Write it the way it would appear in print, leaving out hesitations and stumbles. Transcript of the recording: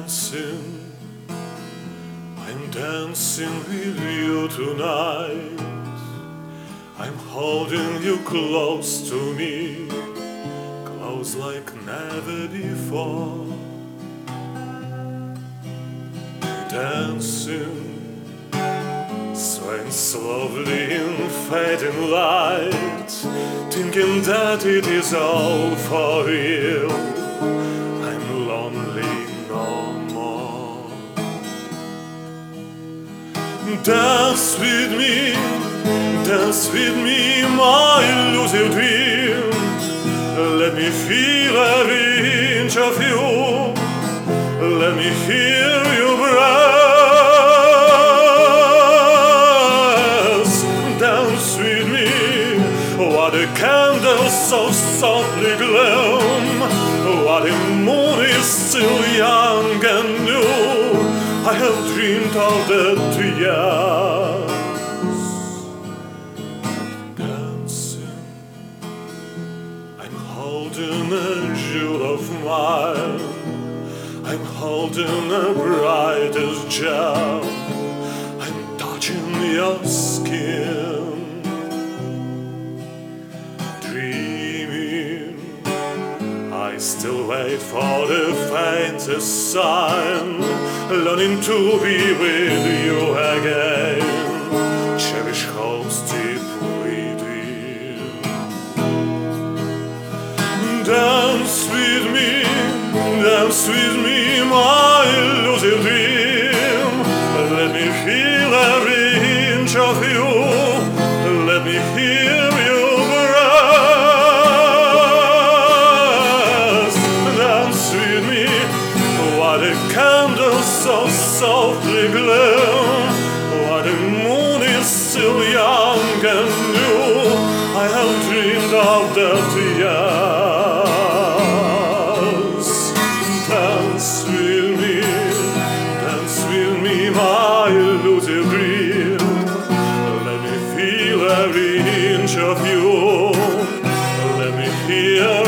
dancing, I'm dancing with you tonight. I'm holding you close to me, close like never before. Dancing, swaying slowly in fading light, thinking that it is all for real. I'm lonely no more. Dance with me, my elusive dream. Let me feel every inch of you. Let me hear your breath. Dance with me, while the candles so softly glow, while the moon is still young and new. I have dreamed of the years. Dancing, I'm holding a jewel of mine. I'm holding the brightest gem. I'm touching your skin. Dreaming, I still wait for the faintest sign, learning to be with you again. Cherish hopes deep within. Dance with me, my elusive dream. Let me feel every inch of you. Let me hear your breath. Dance with me, while the candles so softly glow, while the moon is still young and new. I have dreamed of that years. Dance with me, my elusive dream. Let me feel every inch of you. Let me hear